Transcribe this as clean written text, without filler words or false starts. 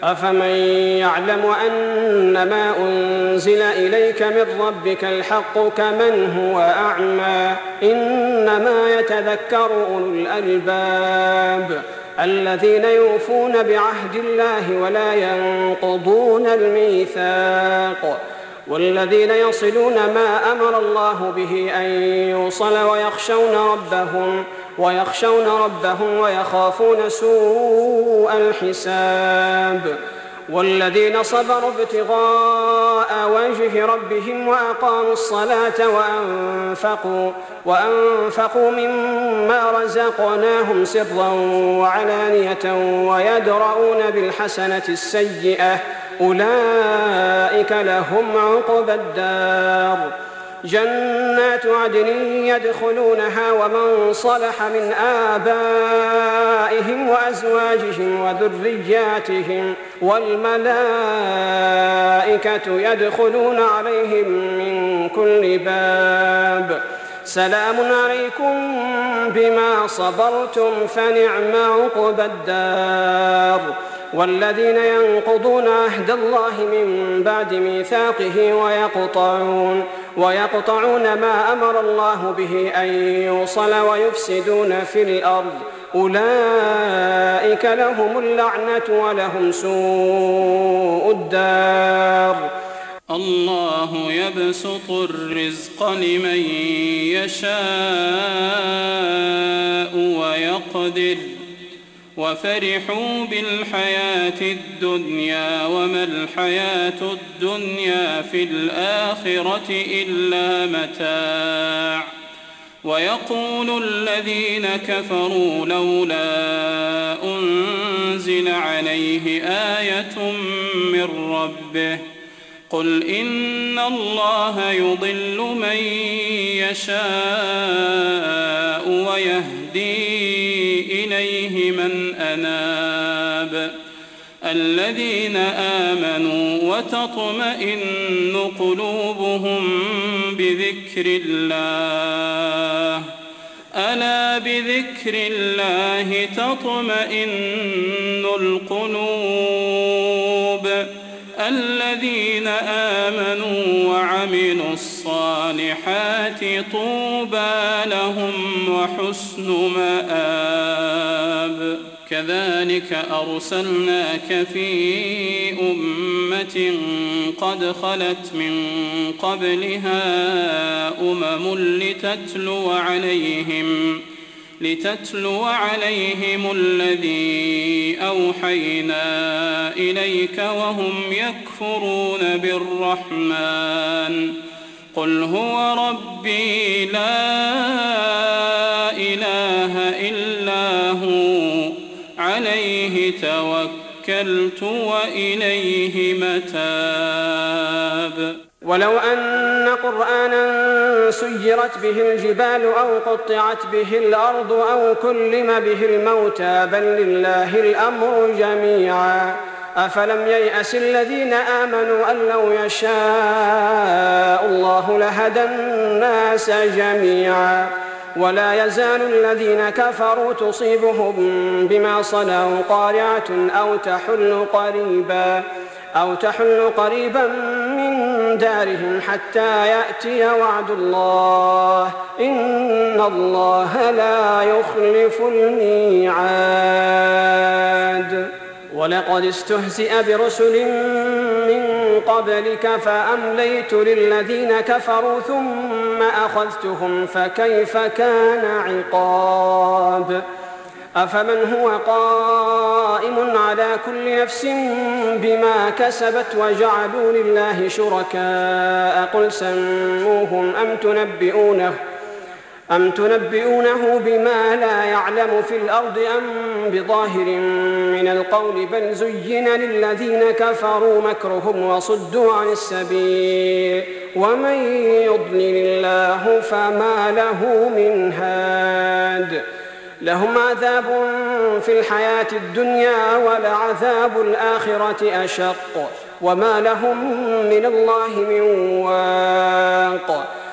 أفمن يعلم أنما أنزل إليك من ربك الحق كمن هو أعمى إنما يتذكر أولو الألباب الذين يوفون بعهد الله ولا ينقضون الميثاق والذين يصلون ما أمر الله به أن يوصل ويخشون ربهم ويخافون سوء الحساب والذين صبروا ابتغاء وجه ربهم وأقاموا الصلاة وأنفقوا مما رزقناهم سرا وعلانية ويدرؤون بالحسنة السيئة أولئك لهم عقبى الدار جنات عدن يدخلونها ومن صلح من آبائهم وأزواجهم وذرياتهم والملائكة يدخلون عليهم من كل باب سلام عليكم بما صبرتم فنعم عقبى الدار والذين ينقضون عهد الله من بعد ميثاقه ويقطعون ما أمر الله به أن يوصل ويفسدون في الأرض أولئك لهم اللعنة ولهم سوء الدار الله يبسط الرزق لمن يشاء ويقدر وفرحوا بالحياة الدنيا وما الحياة الدنيا في الآخرة إلا متاع ويقول الذين كفروا لولا أنزل عليه آية من ربه قل إن الله يضل من يشاء ويهدي إليه من أناب الذين آمنوا وتطمئن قلوبهم بذكر الله ألا بذكر الله تطمئن القلوب الذين آمنوا وعملوا الصالحات طوبى لهم وحسن مآب كذلك أرسلناك في أمة قد خلت من قبلها لتتلو عليهم الذي أوحينا إليك وهم يكفرون بالرحمن قل هو ربي لا إله إلا هو عليه توكلت وإليه متاب ولو أن قرآنا سيرت به الجبال أو قطعت به الأرض أو كلم به الموتى بل لله الأمر جميعا أفلم ييأس الذين آمنوا أن لو يشاء الله لهدى الناس جميعا ولا يزال الذين كفروا تصيبهم بما صنعوا قارعة أو تحل قريبا من دارهم حتى يأتي وعد الله إن الله لا يخلف الميعاد ولقد استهزئ برسل من قبلك فأمليت للذين كفروا ثم أخذتهم فكيف كان عقاب أفمن هو قائم على كل نفس بما كسبت وجعلوا لله شركاء قل سموهم أم تنبئونه بما لا يعلم في الأرض أم بظاهر من القول بل زين للذين كفروا مكرهم وصدوا عن السبيل ومن يضلل الله فما له من هاد لهم عذاب في الحياة الدنيا ولعذاب الآخرة أشق وما لهم من الله من واق